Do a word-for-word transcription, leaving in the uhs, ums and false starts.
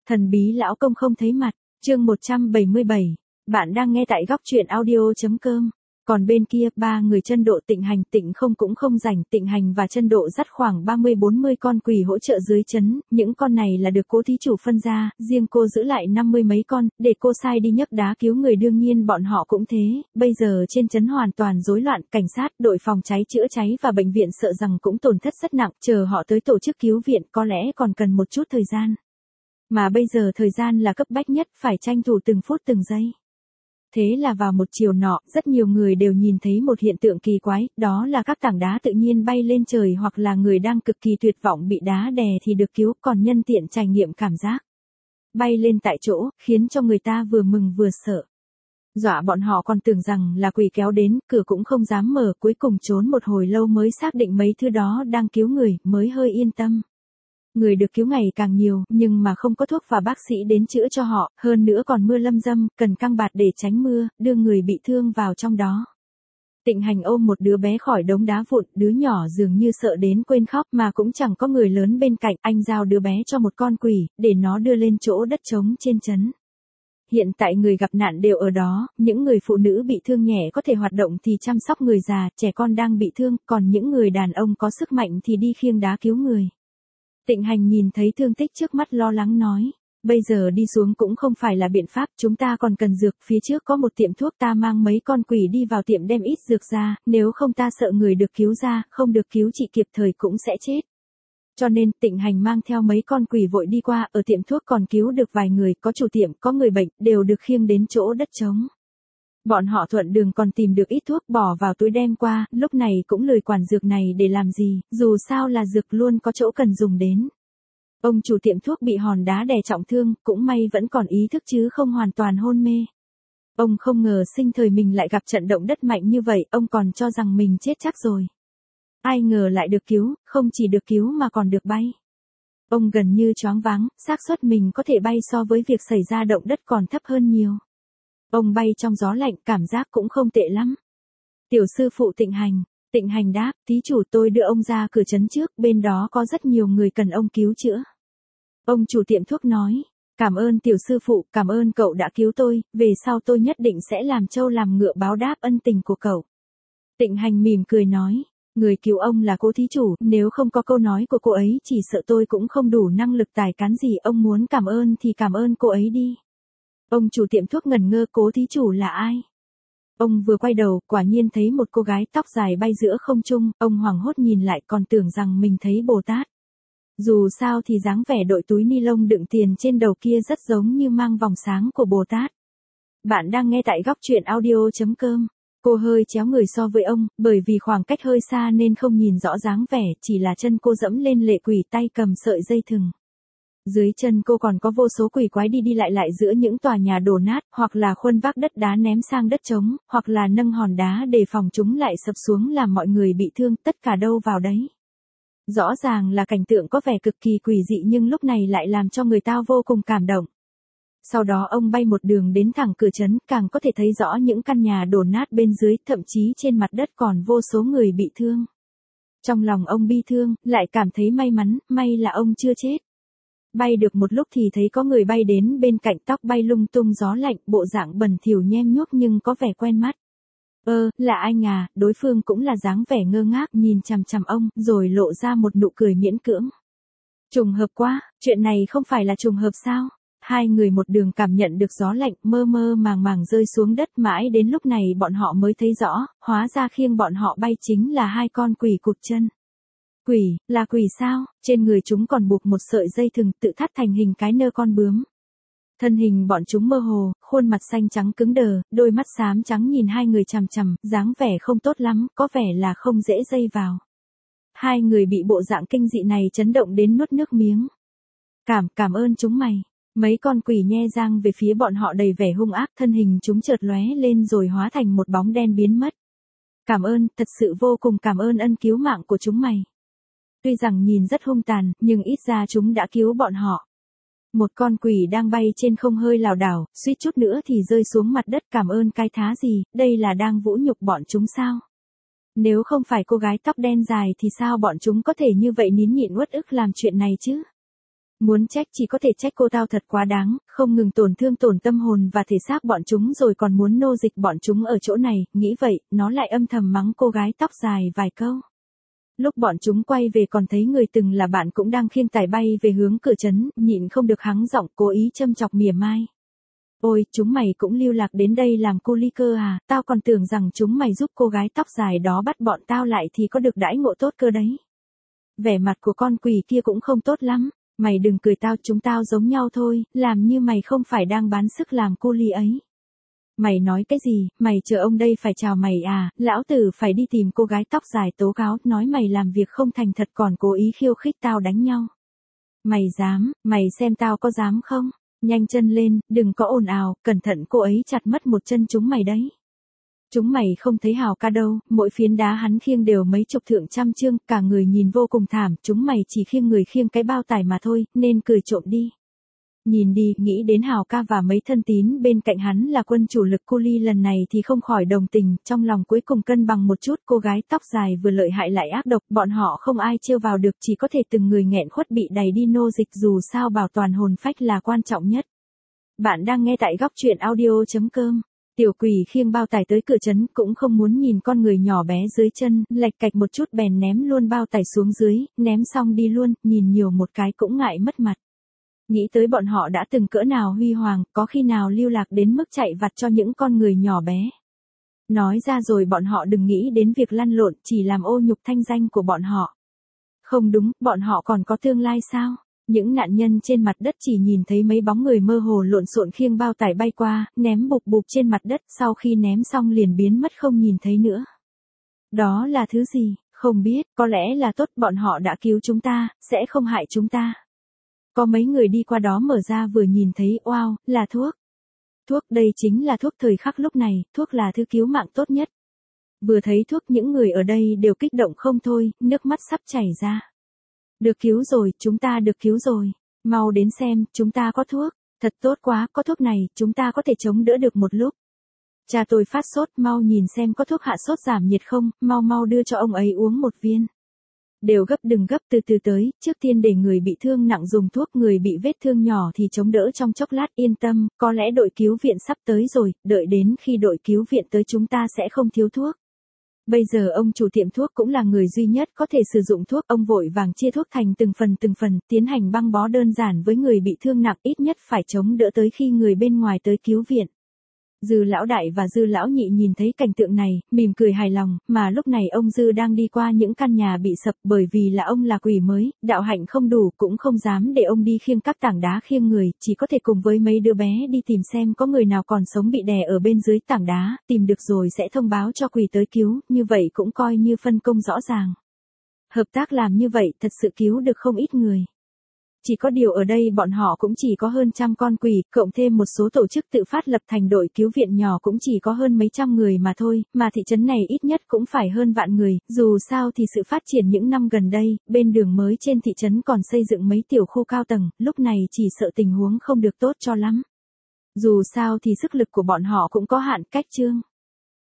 Thần bí lão công không thấy mặt, chương một trăm bảy mươi bảy. Bạn đang nghe tại góc truyện audio.com. Còn bên kia, ba người chân độ Tịnh Hành, Tịnh Không cũng không rảnh, Tịnh Hành và chân độ dắt khoảng ba mươi bốn mươi con quỷ hỗ trợ dưới trấn, những con này là được cố thí chủ phân ra, riêng cô giữ lại năm mươi mấy con, để cô sai đi nhấc đá cứu người. Đương nhiên bọn họ cũng thế, bây giờ trên trấn hoàn toàn rối loạn, cảnh sát, đội phòng cháy chữa cháy và bệnh viện sợ rằng cũng tổn thất rất nặng, chờ họ tới tổ chức cứu viện có lẽ còn cần một chút thời gian. Mà bây giờ thời gian là cấp bách nhất, phải tranh thủ từng phút từng giây. Thế là vào một chiều nọ, rất nhiều người đều nhìn thấy một hiện tượng kỳ quái, đó là các tảng đá tự nhiên bay lên trời, hoặc là người đang cực kỳ tuyệt vọng bị đá đè thì được cứu, còn nhân tiện trải nghiệm cảm giác bay lên tại chỗ, khiến cho người ta vừa mừng vừa sợ. Dọa bọn họ còn tưởng rằng là quỷ kéo đến, cửa cũng không dám mở, cuối cùng trốn một hồi lâu mới xác định mấy thứ đó đang cứu người, mới hơi yên tâm. Người được cứu ngày càng nhiều, nhưng mà không có thuốc và bác sĩ đến chữa cho họ, hơn nữa còn mưa lâm dâm, cần căng bạt để tránh mưa, đưa người bị thương vào trong đó. Tịnh Hành ôm một đứa bé khỏi đống đá vụn, đứa nhỏ dường như sợ đến quên khóc, mà cũng chẳng có người lớn bên cạnh, anh giao đứa bé cho một con quỷ, để nó đưa lên chỗ đất trống trên trấn. Hiện tại người gặp nạn đều ở đó, những người phụ nữ bị thương nhẹ có thể hoạt động thì chăm sóc người già, trẻ con đang bị thương, còn những người đàn ông có sức mạnh thì đi khiêng đá cứu người. Tịnh Hành nhìn thấy thương tích trước mắt lo lắng nói, bây giờ đi xuống cũng không phải là biện pháp, chúng ta còn cần dược, phía trước có một tiệm thuốc, ta mang mấy con quỷ đi vào tiệm đem ít dược ra, nếu không ta sợ người được cứu ra, không được cứu trị kịp thời cũng sẽ chết. Cho nên, Tịnh Hành mang theo mấy con quỷ vội đi qua, ở tiệm thuốc còn cứu được vài người, có chủ tiệm, có người bệnh, đều được khiêng đến chỗ đất trống. Bọn họ thuận đường còn tìm được ít thuốc bỏ vào túi đem qua, lúc này cũng lười quản dược này để làm gì, dù sao là dược luôn có chỗ cần dùng đến. Ông chủ tiệm thuốc bị hòn đá đè trọng thương, cũng may vẫn còn ý thức chứ không hoàn toàn hôn mê. Ông không ngờ sinh thời mình lại gặp trận động đất mạnh như vậy, ông còn cho rằng mình chết chắc rồi. Ai ngờ lại được cứu, không chỉ được cứu mà còn được bay. Ông gần như choáng váng, xác suất mình có thể bay so với việc xảy ra động đất còn thấp hơn nhiều. Ông bay trong gió lạnh, cảm giác cũng không tệ lắm. Tiểu sư phụ Tịnh Hành, Tịnh Hành đáp, thí chủ tôi đưa ông ra cửa trấn trước, bên đó có rất nhiều người cần ông cứu chữa. Ông chủ tiệm thuốc nói, cảm ơn tiểu sư phụ, cảm ơn cậu đã cứu tôi, về sau tôi nhất định sẽ làm trâu làm ngựa báo đáp ân tình của cậu. Tịnh Hành mỉm cười nói, người cứu ông là cô thí chủ, nếu không có câu nói của cô ấy chỉ sợ tôi cũng không đủ năng lực tài cán gì, ông muốn cảm ơn thì cảm ơn cô ấy đi. Ông chủ tiệm thuốc ngẩn ngơ, cố thí chủ là ai? Ông vừa quay đầu, quả nhiên thấy một cô gái tóc dài bay giữa không trung, ông hoảng hốt nhìn lại còn tưởng rằng mình thấy Bồ Tát. Dù sao thì dáng vẻ đội túi ni lông đựng tiền trên đầu kia rất giống như mang vòng sáng của Bồ Tát. Bạn đang nghe tại góc truyện audio.com. Cô hơi chéo người so với ông, bởi vì khoảng cách hơi xa nên không nhìn rõ dáng vẻ, chỉ là chân cô dẫm lên lệ quỷ, tay cầm sợi dây thừng. Dưới chân cô còn có vô số quỷ quái đi đi lại lại giữa những tòa nhà đổ nát, hoặc là khuân vác đất đá ném sang đất trống, hoặc là nâng hòn đá để phòng chúng lại sập xuống làm mọi người bị thương, tất cả đâu vào đấy. Rõ ràng là cảnh tượng có vẻ cực kỳ quỷ dị nhưng lúc này lại làm cho người ta vô cùng cảm động. Sau đó ông bay một đường đến thẳng cửa trấn, càng có thể thấy rõ những căn nhà đổ nát bên dưới, thậm chí trên mặt đất còn vô số người bị thương. Trong lòng ông bi thương, lại cảm thấy may mắn, may là ông chưa chết. Bay được một lúc thì thấy có người bay đến bên cạnh, tóc bay lung tung gió lạnh, bộ dạng bẩn thỉu nhem nhuốc nhưng có vẻ quen mắt. Ơ, là anh à, đối phương cũng là dáng vẻ ngơ ngác nhìn chằm chằm ông, rồi lộ ra một nụ cười miễn cưỡng. Trùng hợp quá, chuyện này không phải là trùng hợp sao? Hai người một đường cảm nhận được gió lạnh, mơ mơ màng màng rơi xuống đất, mãi đến lúc này bọn họ mới thấy rõ, hóa ra khiêng bọn họ bay chính là hai con quỷ cụt chân. Quỷ, là quỷ sao? Trên người chúng còn buộc một sợi dây thừng tự thắt thành hình cái nơ con bướm. Thân hình bọn chúng mơ hồ, khuôn mặt xanh trắng cứng đờ, đôi mắt xám trắng nhìn hai người chằm chằm, dáng vẻ không tốt lắm, có vẻ là không dễ dây vào. Hai người bị bộ dạng kinh dị này chấn động đến nuốt nước miếng. Cảm, cảm ơn chúng mày. Mấy con quỷ nhe răng về phía bọn họ đầy vẻ hung ác, thân hình chúng chợt lóe lên rồi hóa thành một bóng đen biến mất. Cảm ơn, thật sự vô cùng cảm ơn ân cứu mạng của chúng mày. Tuy rằng nhìn rất hung tàn, nhưng ít ra chúng đã cứu bọn họ. Một con quỷ đang bay trên không hơi lảo đảo, suýt chút nữa thì rơi xuống mặt đất. Cảm ơn cái thá gì, đây là đang vũ nhục bọn chúng sao? Nếu không phải cô gái tóc đen dài thì sao bọn chúng có thể như vậy nín nhịn uất ức làm chuyện này chứ? Muốn trách chỉ có thể trách cô tao thật quá đáng, không ngừng tổn thương tổn tâm hồn và thể xác bọn chúng rồi còn muốn nô dịch bọn chúng ở chỗ này, nghĩ vậy, nó lại âm thầm mắng cô gái tóc dài vài câu. Lúc bọn chúng quay về còn thấy người từng là bạn cũng đang khiêng tài bay về hướng cửa trấn, nhịn không được hắng giọng cố ý châm chọc mỉa mai. Ôi, chúng mày cũng lưu lạc đến đây làm cu li cơ à, tao còn tưởng rằng chúng mày giúp cô gái tóc dài đó bắt bọn tao lại thì có được đãi ngộ tốt cơ đấy. Vẻ mặt của con quỷ kia cũng không tốt lắm, mày đừng cười tao, chúng tao giống nhau thôi, làm như mày không phải đang bán sức làm cu li ấy. Mày nói cái gì, mày chờ ông đây phải chào mày à, lão tử phải đi tìm cô gái tóc dài tố cáo, nói mày làm việc không thành thật còn cố ý khiêu khích tao đánh nhau. Mày dám, mày xem tao có dám không? Nhanh chân lên, đừng có ồn ào, cẩn thận cô ấy chặt mất một chân chúng mày đấy. Chúng mày không thấy Hào ca đâu, mỗi phiến đá hắn khiêng đều mấy chục thượng trăm chương, cả người nhìn vô cùng thảm, chúng mày chỉ khiêng người khiêng cái bao tải mà thôi, nên cười trộm đi. Nhìn đi, nghĩ đến Hào ca và mấy thân tín bên cạnh hắn là quân chủ lực cu li lần này thì không khỏi đồng tình, trong lòng cuối cùng cân bằng một chút, cô gái tóc dài vừa lợi hại lại ác độc, bọn họ không ai trêu vào được, chỉ có thể từng người nghẹn khuất bị đày đi nô dịch, dù sao bảo toàn hồn phách là quan trọng nhất. Bạn đang nghe tại góc truyện audio chấm com. Tiểu quỷ khiêng bao tải tới cửa trấn cũng không muốn nhìn con người nhỏ bé dưới chân, lạch cạch một chút bèn ném luôn bao tải xuống dưới, ném xong đi luôn, nhìn nhiều một cái cũng ngại mất mặt. Nghĩ tới bọn họ đã từng cỡ nào huy hoàng, có khi nào lưu lạc đến mức chạy vặt cho những con người nhỏ bé. Nói ra rồi bọn họ đừng nghĩ đến việc lăn lộn, chỉ làm ô nhục thanh danh của bọn họ. Không đúng, bọn họ còn có tương lai sao? Những nạn nhân trên mặt đất chỉ nhìn thấy mấy bóng người mơ hồ lộn xộn khiêng bao tải bay qua, ném bục bục trên mặt đất, sau khi ném xong liền biến mất không nhìn thấy nữa. Đó là thứ gì? Không biết, có lẽ là tốt, bọn họ đã cứu chúng ta, sẽ không hại chúng ta. Có mấy người đi qua đó mở ra vừa nhìn thấy, wow, là thuốc. Thuốc, đây chính là thuốc thời khắc lúc này, thuốc là thứ cứu mạng tốt nhất. Vừa thấy thuốc những người ở đây đều kích động không thôi, nước mắt sắp chảy ra. Được cứu rồi, chúng ta được cứu rồi. Mau đến xem, chúng ta có thuốc. Thật tốt quá, có thuốc này, chúng ta có thể chống đỡ được một lúc. Cha tôi phát sốt, mau nhìn xem có thuốc hạ sốt giảm nhiệt không, mau mau đưa cho ông ấy uống một viên. Đều gấp đừng gấp, từ từ tới, trước tiên để người bị thương nặng dùng thuốc, người bị vết thương nhỏ thì chống đỡ trong chốc lát, yên tâm, có lẽ đội cứu viện sắp tới rồi, đợi đến khi đội cứu viện tới chúng ta sẽ không thiếu thuốc. Bây giờ ông chủ tiệm thuốc cũng là người duy nhất có thể sử dụng thuốc, ông vội vàng chia thuốc thành từng phần từng phần, tiến hành băng bó đơn giản với người bị thương nặng, ít nhất phải chống đỡ tới khi người bên ngoài tới cứu viện. Dư lão đại và Dư lão nhị nhìn thấy cảnh tượng này, mỉm cười hài lòng, mà lúc này ông Dư đang đi qua những căn nhà bị sập, bởi vì là ông là quỷ mới, đạo hạnh không đủ, cũng không dám để ông đi khiêng các tảng đá khiêng người, chỉ có thể cùng với mấy đứa bé đi tìm xem có người nào còn sống bị đè ở bên dưới tảng đá, tìm được rồi sẽ thông báo cho quỷ tới cứu, như vậy cũng coi như phân công rõ ràng. Hợp tác làm như vậy thật sự cứu được không ít người. Chỉ có điều ở đây bọn họ cũng chỉ có hơn trăm con quỷ, cộng thêm một số tổ chức tự phát lập thành đội cứu viện nhỏ cũng chỉ có hơn mấy trăm người mà thôi, mà thị trấn này ít nhất cũng phải hơn vạn người, dù sao thì sự phát triển những năm gần đây, bên đường mới trên thị trấn còn xây dựng mấy tiểu khu cao tầng, lúc này chỉ sợ tình huống không được tốt cho lắm. Dù sao thì sức lực của bọn họ cũng có hạn, cách chương.